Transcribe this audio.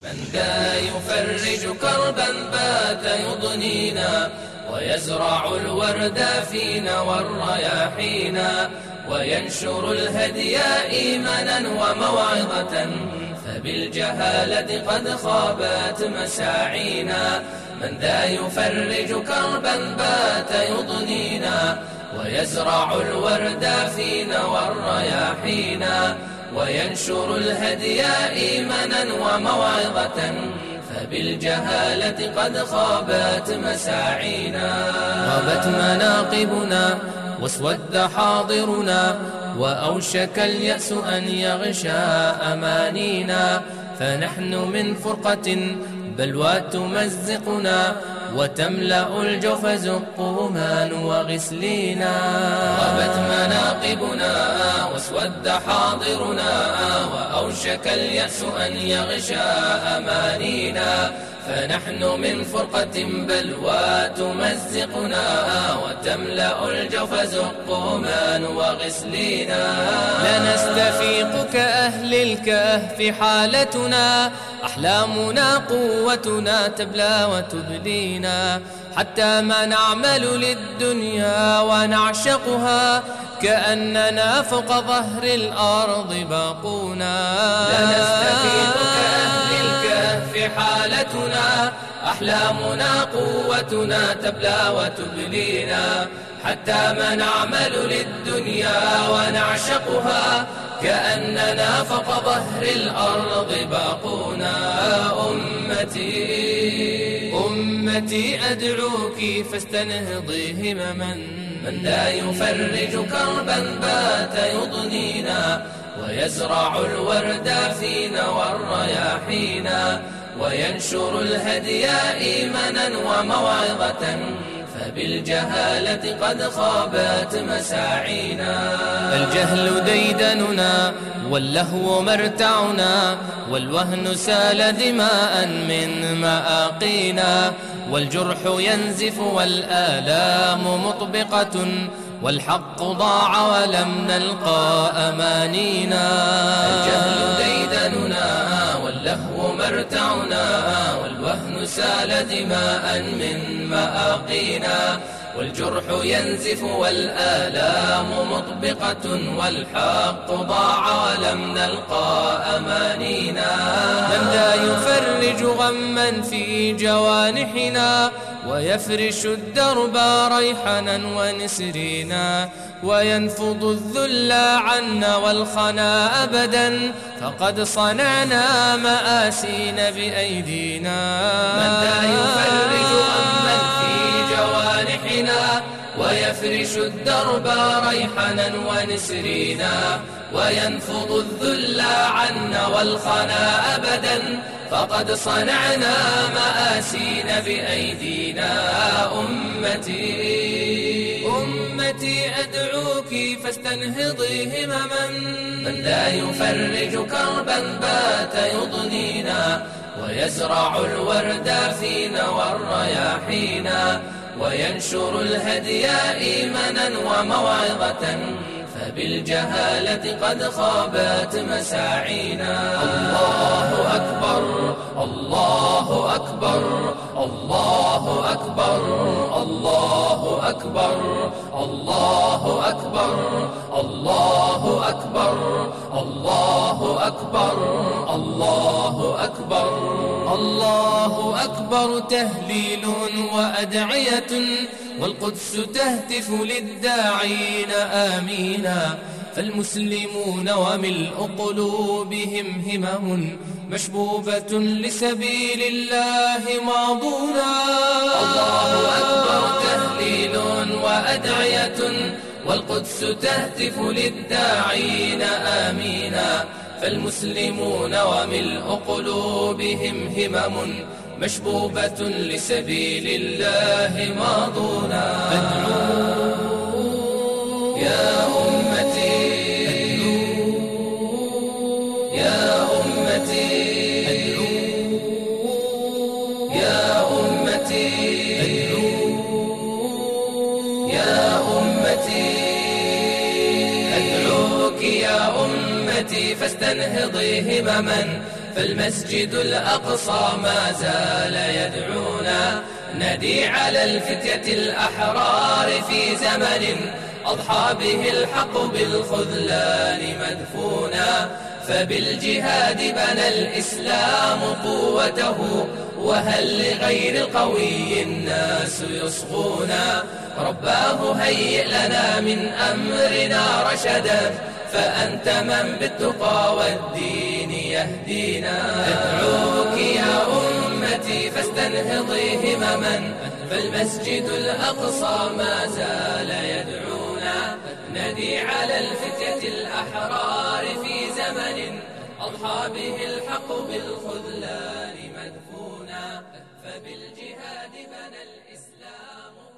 من ذا يفرج كربا بات يضنينا ويزرع الورد فينا والرياحينا وينشر الهدي إيمانا وموعظة فبالجهالة قد خابت مساعينا. من ذا يفرج كربا بات يضنينا ويزرع الورد فينا والرياحينا وينشر الهدي إيمانا وموعظة فبالجهالة قد خابت مساعينا. غابت مناقبنا واسود حاضرنا وأوشك اليأس أن يغشى أمانينا فنحن من فرقة بلوى تمزقنا وتملأ الجوف زقوما وغسلينا. غابت مناقبنا واسود حاضرنا وأوشك اليأس أن يغشى أمانينا فنحن من فرقة بلوى تمزقنا وتملأ الجوف زقوما وغسلينا. لا نستفيق كأهل الكهف حالتنا أحلامنا قوتنا تبلى وتبلينا حتى ما نعمل للدنيا ونعشقها كأننا فوق ظهر الأرض باقونا. لا نستفيق كأهل الكهف حالتنا أحلامنا قوتنا تبلى وتبلينا حتى ما نعمل للدنيا ونعشقها كأننا فوق ظهر الأرض باقونا. أمتي أدعوك فاستنهضي همما. من لا يفرج كربا بات يضنينا ويزرع الورد فينا والرياحينا وينشر الهدي إيمانا وموعظة فبالجهالة قد خابت مساعينا. الجهل ديدننا واللهو مرتعنا والوهن سال دماء من مآقينا والجرح ينزف والآلام مطبقة والحق ضاع ولم نلقى أمانينا. الجهل ديدننا واللهو مرتعنا والوهن سال دماء من مآقينا والجرح ينزف والآلام مطبقة والحق ضاع ولم نلقى أمانينا. من لا يفرج غما في جوانحنا ويفرش الدرب ريحنا ونسرينا وينفض الذل عنا والخنا أبدا فقد صنعنا مآسين بأيدينا. من لا يفرج غما في جوانحنا ويفرش الدرب ريحنا ونسرينا وينفض الذل عنا والخنا أبدا فقد صنعنا مآسين بأيدينا. أمتي أدعوك فاستنهضي همما. من لا يفرج كربا بات يضنينا ويزرع الورد فينا والرياحينا وينشر الهدي إيمانا وموعظة فبالجهالة قد خابت مساعينا. الله أكبر الله أكبر الله أكبر الله أكبر الله أكبر الله أكبر الله أكبر الله أكبر الله أكبر. تهليل وأدعية والقدس تهتف للداعين آمينا فالمسلمون وملء قلوبهم همم مشبوبة لسبيل الله ماضونا. الله أكبر. تهليل وأدعية والقدس تهتف للداعين آمينا فالمسلمون وملء قلوبهم همم مشبوبة لسبيل الله ماضونا. أدعو يا أمتي أدعو يا أمتي أدعو يا أمتي أدعو يا أمتي أدعوك يا أمتي فاستنهضي همما فالمسجد الأقصى ما زال يدعونا، ندي على الفتية الأحرار في زمن أضحى به الحق بالخذلان مدفونا. فبالجهاد بنى الإسلام قوته، وهل لغير القوي الناس يصغونا. رباه هيئ لنا من أمرنا رشدا، فأنت من بالتقى والدين يهدينا. أدعوك يا أمتي فاستنهضي همما، فالمسجد الأقصى ما زال يدعونا، ندي على الفتية الأحرار في زمن أضحى به الحق بالخذلان مدفونا. فبالجهاد بنى الإسلام